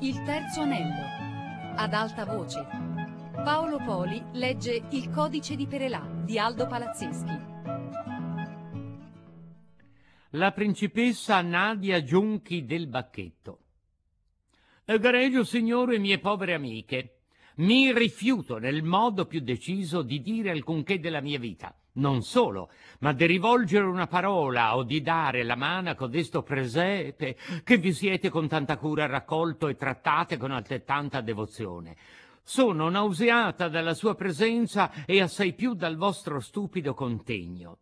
Il terzo anello. Ad alta voce. Paolo Poli legge Il codice di Perelà di Aldo Palazzeschi. La principessa Nadia Giunchi del Bacchetto. Egregio signore e mie povere amiche, mi rifiuto nel modo più deciso di dire alcunché della mia vita. Non solo, ma di rivolgere una parola o di dare la mano a codesto presepe che vi siete con tanta cura raccolto e trattate con altrettanta devozione. Sono nauseata dalla sua presenza e assai più dal vostro stupido contegno.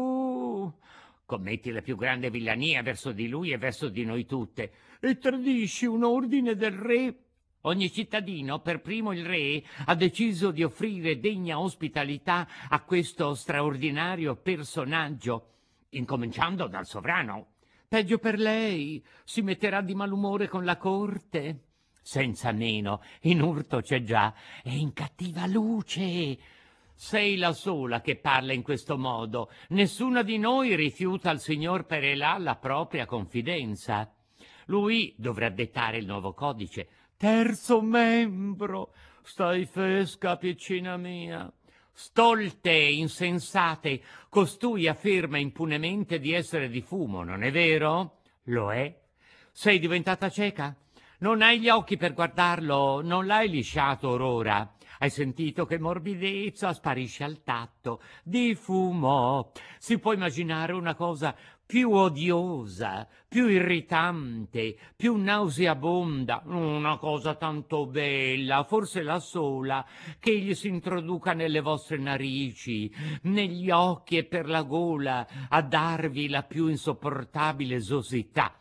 Commetti la più grande villania verso di lui e verso di noi tutte, e tradisci un ordine del re. Ogni cittadino, per primo il re, ha deciso di offrire degna ospitalità a questo straordinario personaggio, incominciando dal sovrano. Peggio per lei, si metterà di malumore con la corte. Senza meno, in urto c'è già, e in cattiva luce. Sei la sola che parla in questo modo. Nessuna di noi rifiuta al signor Perelà la propria confidenza. Lui dovrà dettare il nuovo codice. Terzo membro, stai fesca, piccina mia. Stolte, insensate, costui afferma impunemente di essere di fumo, non è vero? Lo è? Sei diventata cieca? Non hai gli occhi per guardarlo, non l'hai lisciato or ora. Hai sentito che morbidezza sparisce al tatto? Di fumo. Si può immaginare una cosa più odiosa, più irritante, più nauseabonda, una cosa tanto bella, forse la sola, che egli si introduca nelle vostre narici, negli occhi e per la gola, a darvi la più insopportabile esosità.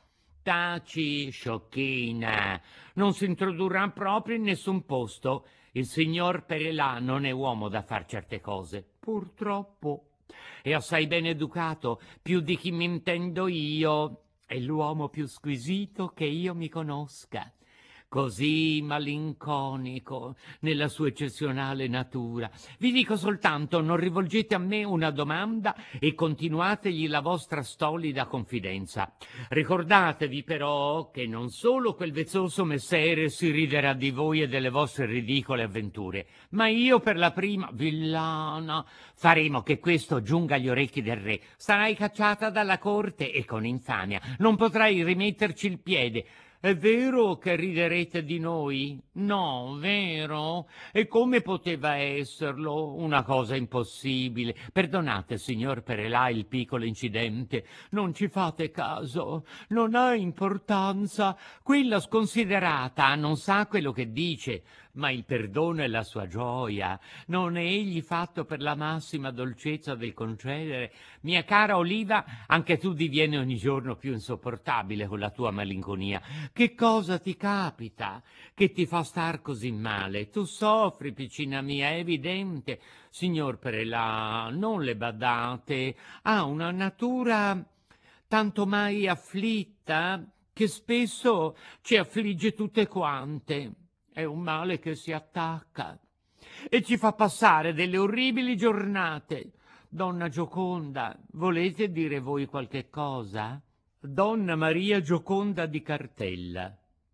Taci, sciocchina, non si introdurrà proprio in nessun posto. Il signor Perelà non è uomo da far certe cose, purtroppo. È assai ben educato, più di chi mi intendo io. È l'uomo più squisito che io mi conosca. Così malinconico nella sua eccezionale natura. Vi dico soltanto, non rivolgete a me una domanda e continuategli la vostra stolida confidenza. Ricordatevi però che non solo quel vezzoso messere si riderà di voi e delle vostre ridicole avventure, ma io per la prima, villana, faremo che questo giunga agli orecchi del re. Sarai cacciata dalla corte e con infamia non potrai rimetterci il piede. È vero che riderete di noi? No, vero? E come poteva esserlo? Una cosa impossibile. Perdonate, signor Perelà, il piccolo incidente. Non ci fate caso. Non ha importanza. Quella sconsiderata non sa quello che dice, ma il perdono è la sua gioia. Non è egli fatto per la massima dolcezza del concedere? Mia cara Oliva, anche tu divieni ogni giorno più insopportabile con la tua malinconia. Che cosa ti capita che ti fa star così male? Tu soffri, piccina mia, è evidente. Signor Perelà, non le badate. Ha una natura tanto mai afflitta che spesso ci affligge tutte quante. È un male che si attacca e ci fa passare delle orribili giornate. Donna Gioconda, volete dire voi qualche cosa? Donna Maria Gioconda di Cartella.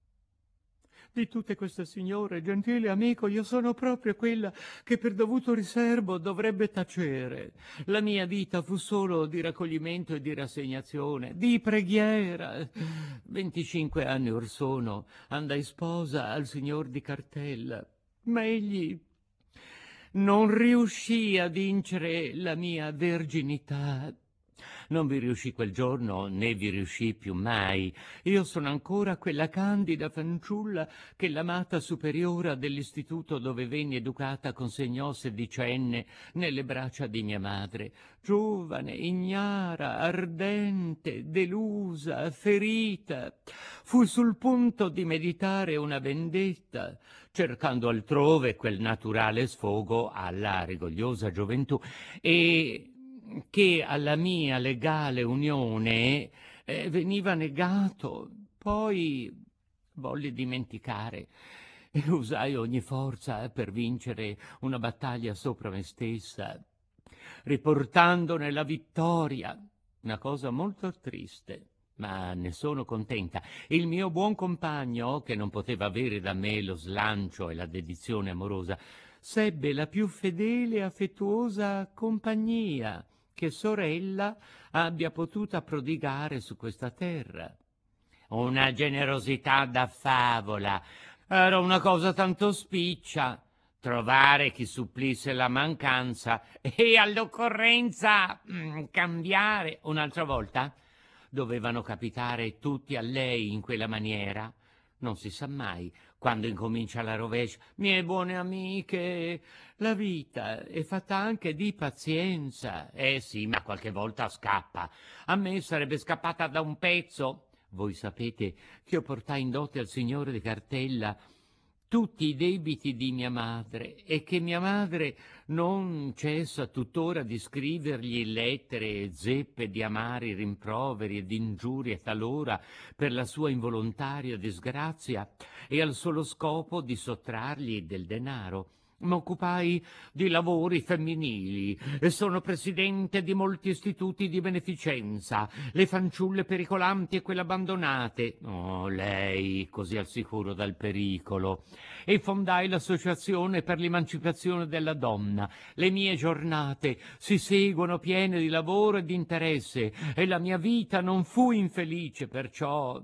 Di tutte queste signore, gentile amico, io sono proprio quella che per dovuto riserbo dovrebbe tacere. La mia vita fu solo di raccoglimento e di rassegnazione, di preghiera. 25 anni or sono andai sposa al signor di Cartella, ma egli non riuscì a vincere la mia verginità. Non vi riuscì quel giorno, né vi riuscì più mai. Io sono ancora quella candida fanciulla che l'amata superiora dell'istituto dove venni educata consegnò sedicenne nelle braccia di mia madre. Giovane, ignara, ardente, delusa, ferita. Fui sul punto di meditare una vendetta, cercando altrove quel naturale sfogo alla rigogliosa gioventù e che alla mia legale unione veniva negato. Poi volli dimenticare e usai ogni forza per vincere una battaglia sopra me stessa, riportandone la vittoria, una cosa molto triste. Ma ne sono contenta. Il mio buon compagno, che non poteva avere da me lo slancio e la dedizione amorosa, sebbe la più fedele e affettuosa compagnia che sorella abbia potuta prodigare su questa terra. Una generosità da favola. Era una cosa tanto spiccia. Trovare chi supplisse la mancanza e all'occorrenza cambiare un'altra volta. Dovevano capitare tutti a lei in quella maniera. Non si sa mai quando incomincia la rovescia. Mie buone amiche, la vita è fatta anche di pazienza. Sì, ma qualche volta scappa. A me sarebbe scappata da un pezzo. Voi sapete che io portai in dote al signore di Cartella tutti i debiti di mia madre e che mia madre non cessa tuttora di scrivergli lettere e zeppe di amari rimproveri e di ingiurie talora per la sua involontaria disgrazia e al solo scopo di sottrargli del denaro. M'occupai di lavori femminili e sono presidente di molti istituti di beneficenza, le fanciulle pericolanti e quelle abbandonate. Oh, lei, così al sicuro dal pericolo. E fondai l'associazione per l'emancipazione della donna. Le mie giornate si seguono piene di lavoro e di interesse e la mia vita non fu infelice, perciò...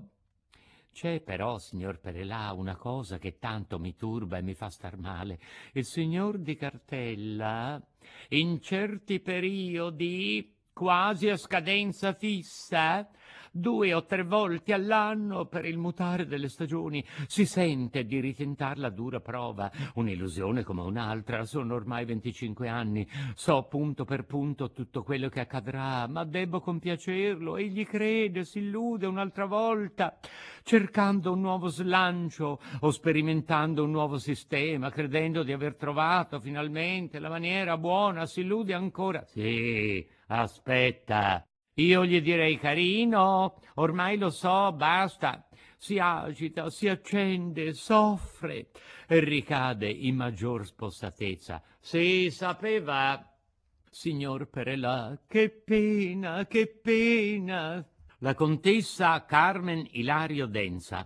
C'è però, signor Perelà, una cosa che tanto mi turba e mi fa star male. Il signor di Cartella, in certi periodi, quasi a scadenza fissa, 2 o 3 volte all'anno, per il mutare delle stagioni, si sente di ritentar la dura prova. Un'illusione come un'altra. Sono ormai 25 anni, so punto per punto tutto quello che accadrà, ma debbo compiacerlo. Egli crede, si illude un'altra volta, cercando un nuovo slancio o sperimentando un nuovo sistema, credendo di aver trovato finalmente la maniera buona, si illude ancora. Sì, aspetta. Io gli direi carino, ormai lo so, basta. Si agita, si accende, soffre e ricade in maggior spossatezza. Si sapeva, signor Perelà, che pena, che pena. La contessa Carmen Ilario Densa.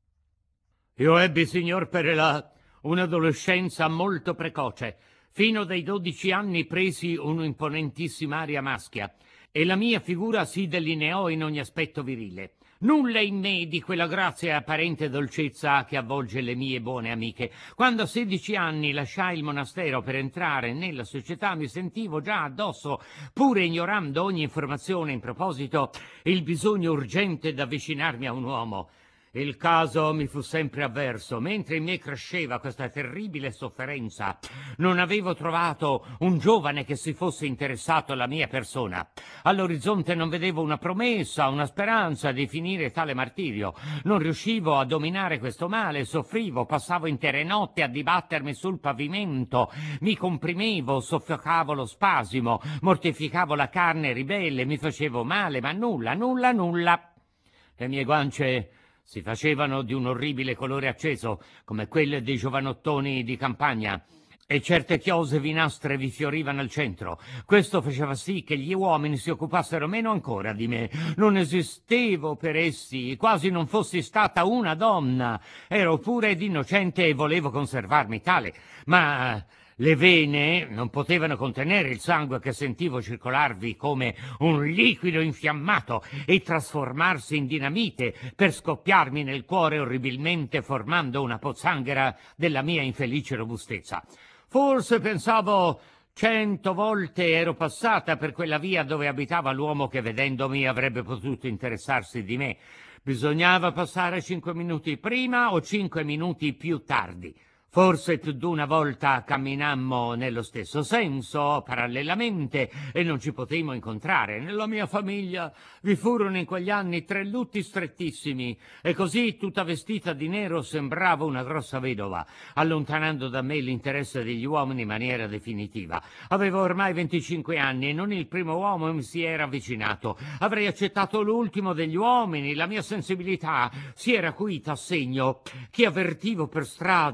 Io ebbi, signor Perelà, un'adolescenza molto precoce. Fino dai 12 anni presi un'imponentissima aria maschia e la mia figura si delineò in ogni aspetto virile. Nulla in me di quella grazia e apparente dolcezza che avvolge le mie buone amiche. Quando a 16 anni lasciai il monastero per entrare nella società mi sentivo già addosso, pur ignorando ogni informazione in proposito, il bisogno urgente d'avvicinarmi a un uomo. Il caso mi fu sempre avverso. Mentre in me cresceva questa terribile sofferenza, non avevo trovato un giovane che si fosse interessato alla mia persona. All'orizzonte non vedevo una promessa, una speranza di finire tale martirio. Non riuscivo a dominare questo male, soffrivo, passavo intere notti a dibattermi sul pavimento, mi comprimevo, soffocavo lo spasimo, mortificavo la carne ribelle, mi facevo male, ma nulla, nulla, nulla. Le mie guance si facevano di un orribile colore acceso, come quelle dei giovanottoni di campagna, e certe chiose vinastre vi fiorivano al centro. Questo faceva sì che gli uomini si occupassero meno ancora di me. Non esistevo per essi, quasi non fossi stata una donna. Ero pure ed innocente e volevo conservarmi tale, ma le vene non potevano contenere il sangue che sentivo circolarvi come un liquido infiammato e trasformarsi in dinamite per scoppiarmi nel cuore orribilmente, formando una pozzanghera della mia infelice robustezza. Forse pensavo 100 volte ero passata per quella via dove abitava l'uomo che vedendomi avrebbe potuto interessarsi di me. Bisognava passare 5 minuti prima o 5 minuti più tardi. Forse più d'una volta camminammo nello stesso senso, parallelamente, e non ci potemmo incontrare. Nella mia famiglia vi furono in quegli anni 3 lutti strettissimi, e così, tutta vestita di nero, sembravo una grossa vedova, allontanando da me l'interesse degli uomini in maniera definitiva. Avevo ormai 25 anni e non il primo uomo mi si era avvicinato. Avrei accettato l'ultimo degli uomini. La mia sensibilità si era acuita a segno che avvertivo per strada come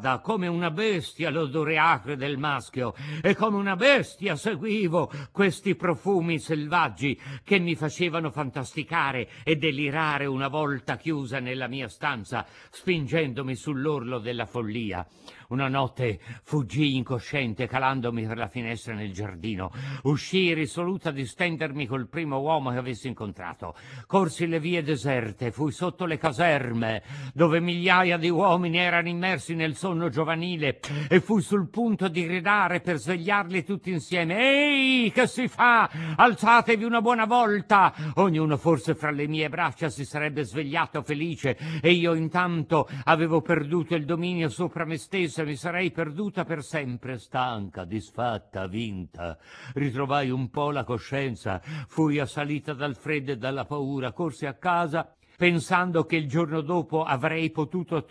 una bestia l'odore acre del maschio, e come una bestia seguivo questi profumi selvaggi che mi facevano fantasticare e delirare una volta chiusa nella mia stanza, spingendomi sull'orlo della follia. Una notte fuggii incosciente, calandomi per la finestra nel giardino. Uscii risoluta di stendermi col primo uomo che avessi incontrato. Corsi le vie deserte, fui sotto le caserme, dove migliaia di uomini erano immersi nel sonno giovanile, e fui sul punto di gridare per svegliarli tutti insieme. «Ehi, che si fa? Alzatevi una buona volta!» Ognuno forse fra le mie braccia si sarebbe svegliato felice, e io intanto avevo perduto il dominio sopra me stessa. Mi sarei perduta per sempre, stanca, disfatta, vinta. Ritrovai un po' la coscienza, fui assalita dal freddo e dalla paura, corsi a casa pensando che il giorno dopo avrei potuto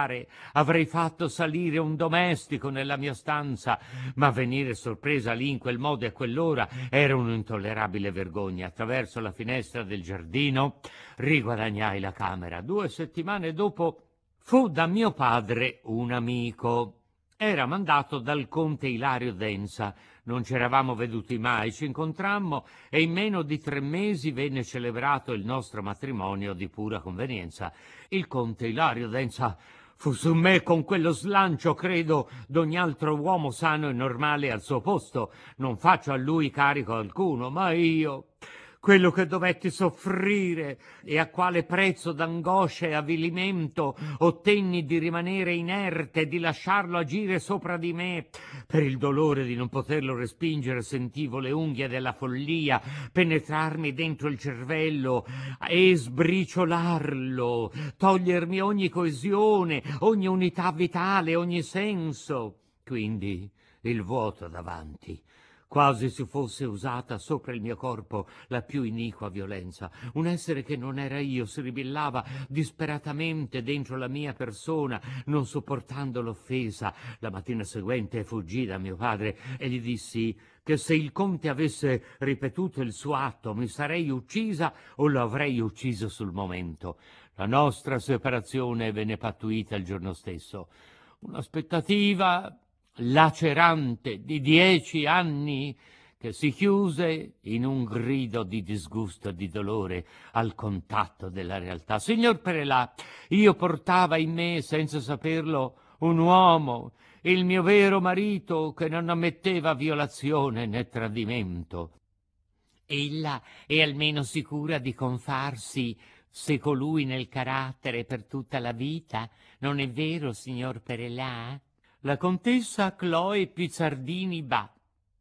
avrei fatto salire un domestico nella mia stanza, ma venire sorpresa lì in quel modo e a quell'ora era un'intollerabile vergogna. Attraverso la finestra del giardino riguadagnai la camera. 2 settimane dopo fu da mio padre un amico. Era mandato dal conte Ilario Densa. Non ci eravamo veduti mai, ci incontrammo e in meno di 3 mesi venne celebrato il nostro matrimonio di pura convenienza. Il conte Ilario Densa fu su me con quello slancio, credo, d'ogni altro uomo sano e normale al suo posto. Non faccio a lui carico alcuno, ma io, quello che dovetti soffrire e a quale prezzo d'angoscia e avvilimento ottenni di rimanere inerte, di lasciarlo agire sopra di me. Per il dolore di non poterlo respingere sentivo le unghie della follia penetrarmi dentro il cervello e sbriciolarlo, togliermi ogni coesione, ogni unità vitale, ogni senso. Quindi il vuoto davanti. Quasi si fosse usata sopra il mio corpo la più iniqua violenza. Un essere che non era io si ribellava disperatamente dentro la mia persona, non sopportando l'offesa. La mattina seguente fuggii da mio padre e gli dissi che se il conte avesse ripetuto il suo atto mi sarei uccisa o lo avrei ucciso sul momento. La nostra separazione venne pattuita il giorno stesso. Un'aspettativa lacerante di 10 anni che si chiuse in un grido di disgusto e di dolore al contatto della realtà. Signor Perelà, io portava in me, senza saperlo, un uomo, il mio vero marito, che non ammetteva violazione né tradimento. Ella è almeno sicura di confarsi se colui nel carattere per tutta la vita, non è vero, signor Perelà? La contessa Chloe Pizzardini Ba.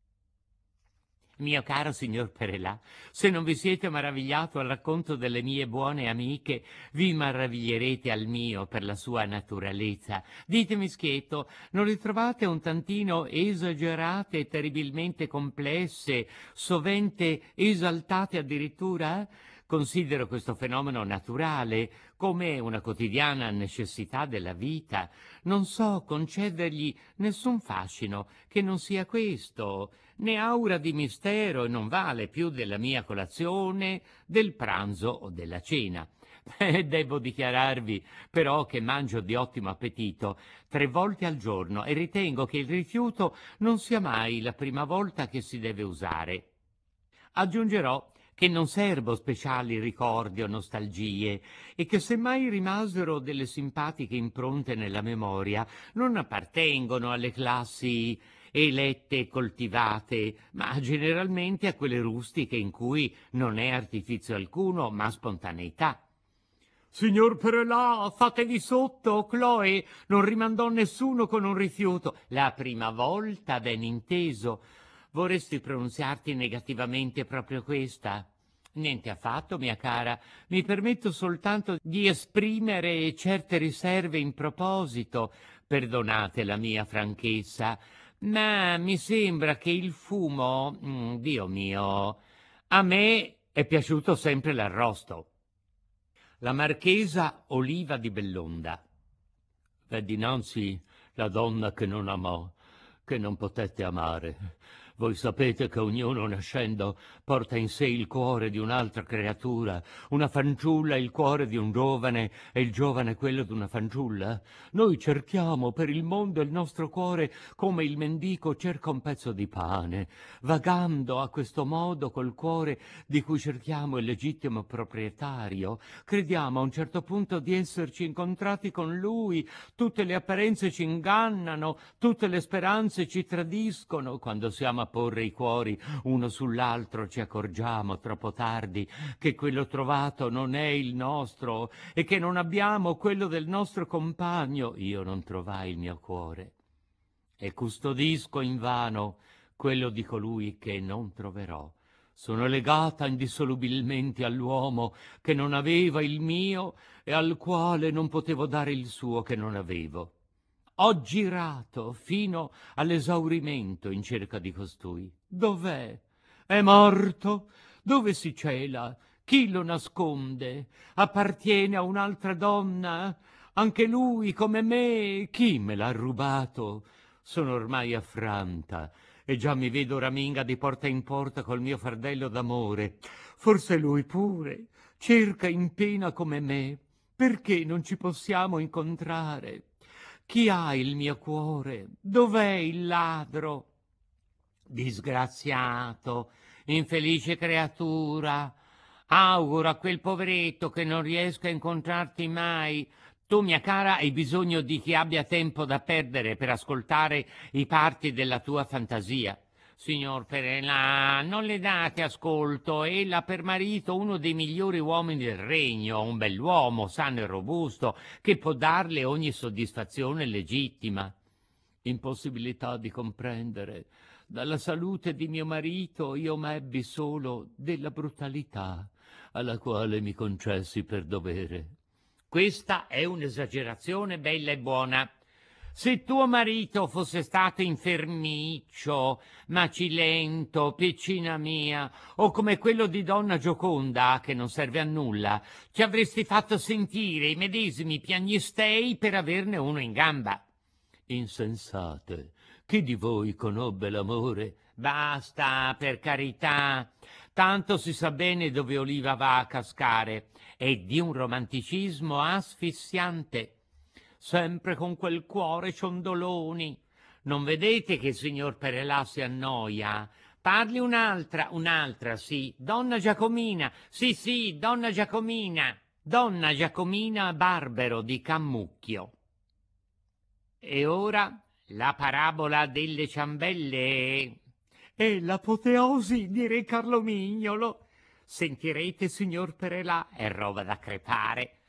Mio caro signor Perelà, se non vi siete maravigliato al racconto delle mie buone amiche, vi maraviglierete al mio per la sua naturalezza. Ditemi, schietto, non li trovate un tantino esagerate e terribilmente complesse, sovente esaltate addirittura? Considero questo fenomeno naturale, come una quotidiana necessità della vita. Non so concedergli nessun fascino che non sia questo, né aura di mistero e non vale più della mia colazione, del pranzo o della cena. Devo dichiararvi però che mangio di ottimo appetito 3 volte al giorno e ritengo che il rifiuto non sia mai la prima volta che si deve usare. Aggiungerò che non serbo speciali ricordi o nostalgie e che se mai rimasero delle simpatiche impronte nella memoria non appartengono alle classi elette e coltivate, ma generalmente a quelle rustiche in cui non è artifizio alcuno, ma spontaneità. Signor Perelà, fatevi sotto, Chloe non rimandò nessuno con un rifiuto. La prima volta, ben inteso. Vorresti pronunziarti negativamente proprio questa? Niente affatto, mia cara. Mi permetto soltanto di esprimere certe riserve in proposito. Perdonate la mia franchezza, ma mi sembra che il fumo, Dio mio, a me è piaciuto sempre l'arrosto. La marchesa Oliva di Bellonda. V'è dinanzi la donna che non amò, che non potette amare. Voi sapete che ognuno nascendo porta in sé il cuore di un'altra creatura, una fanciulla il cuore di un giovane e il giovane quello di una fanciulla. Noi cerchiamo per il mondo il nostro cuore come il mendico cerca un pezzo di pane, vagando a questo modo col cuore di cui cerchiamo il legittimo proprietario. Crediamo a un certo punto di esserci incontrati con lui, tutte le apparenze ci ingannano, tutte le speranze ci tradiscono. Quando siamo a porre i cuori uno sull'altro ci accorgiamo troppo tardi che quello trovato non è il nostro e che non abbiamo quello del nostro compagno. Io non trovai il mio cuore e custodisco invano quello di colui che non troverò. Sono legata indissolubilmente all'uomo che non aveva il mio e al quale non potevo dare il suo che non avevo. Ho girato fino all'esaurimento in cerca di costui. Dov'è? È morto? Dove si cela? Chi lo nasconde? Appartiene a un'altra donna? Anche lui, come me, chi me l'ha rubato? Sono ormai affranta e già mi vedo raminga di porta in porta col mio fardello d'amore. Forse lui pure cerca in pena come me. Perché non ci possiamo incontrare? Chi ha il mio cuore? Dov'è il ladro? Disgraziato, infelice creatura, auguro a quel poveretto che non riesca a incontrarti mai. Tu, mia cara, hai bisogno di chi abbia tempo da perdere per ascoltare i parti della tua fantasia. Signor Perelà, non le date ascolto, ella per marito uno dei migliori uomini del regno, un bell'uomo, sano e robusto, che può darle ogni soddisfazione legittima. Impossibilità di comprendere. Dalla salute di mio marito io m'ebbi solo della brutalità, alla quale mi concessi per dovere. Questa è un'esagerazione bella e buona. Se tuo marito fosse stato infermiccio, macilento, piccina mia, o come quello di donna Gioconda, che non serve a nulla, ci avresti fatto sentire i medesimi piagnistei per averne uno in gamba. Insensate, chi di voi conobbe l'amore? Basta, per carità, tanto si sa bene dove Oliva va a cascare, è di un romanticismo asfissiante. Sempre con quel cuore ciondoloni. Non vedete che il signor Perelà si annoia? Parli un'altra, sì. Donna Giacomina, sì, donna Giacomina Barbero di Cammucchio. E ora la parabola delle ciambelle. È l'apoteosi di Re Carlomignolo. Sentirete, signor Perelà, è roba da crepare.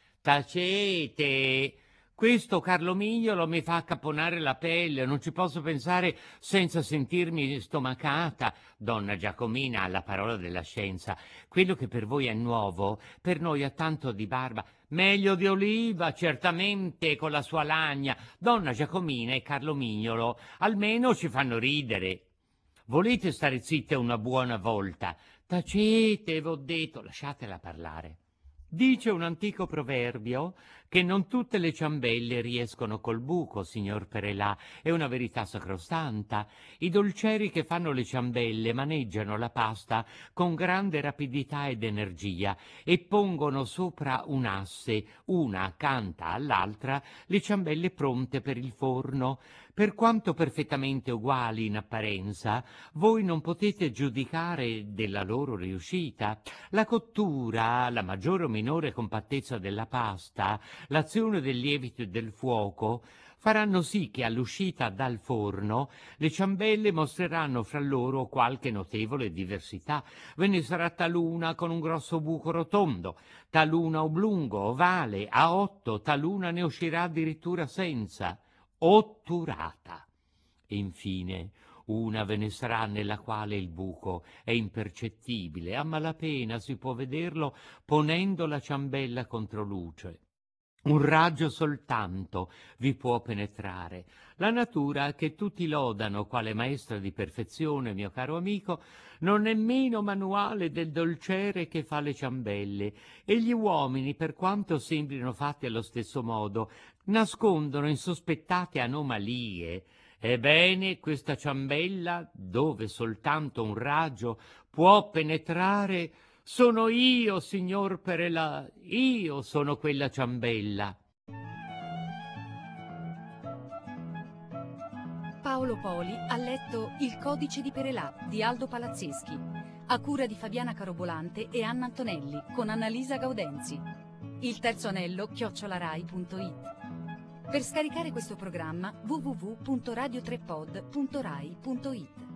Tacete. Questo Carlomignolo mi fa accapponare la pelle, non ci posso pensare senza sentirmi stomacata. Donna Giacomina ha la parola della scienza. Quello che per voi è nuovo, per noi ha tanto di barba. Meglio di Oliva, certamente, con la sua lagna. Donna Giacomina e Carlomignolo almeno ci fanno ridere. Volete stare zitte una buona volta? Tacete, v'ho detto, lasciatela parlare. Dice un antico proverbio che non tutte le ciambelle riescono col buco, signor Perelà, è una verità sacrosanta. I dolcieri che fanno le ciambelle maneggiano la pasta con grande rapidità ed energia e pongono sopra un asse, una accanto all'altra, le ciambelle pronte per il forno. Per quanto perfettamente uguali in apparenza, voi non potete giudicare della loro riuscita. La cottura, la maggiore o minore compattezza della pasta, l'azione del lievito e del fuoco faranno sì che all'uscita dal forno le ciambelle mostreranno fra loro qualche notevole diversità. Ve ne sarà taluna con un grosso buco rotondo, taluna oblungo, ovale, a 8, taluna ne uscirà addirittura senza, otturata. E infine una ve ne sarà nella quale il buco è impercettibile, a malapena si può vederlo ponendo la ciambella contro luce. Un raggio soltanto vi può penetrare. La natura, che tutti lodano quale maestra di perfezione, mio caro amico, non è meno manuale del dolciere che fa le ciambelle, e gli uomini, per quanto sembrino fatti allo stesso modo, nascondono insospettate anomalie Ebbene, questa ciambella, dove soltanto un raggio può penetrare, sono io, signor Perelà, io sono quella ciambella. Paolo Poli ha letto Il codice di Perelà di Aldo Palazzeschi, a cura di Fabiana Carobolante e Anna Antonelli, con Annalisa Gaudenzi. Il terzo anello @rai.it. Per scaricare questo programma www.radiotrepod.rai.it.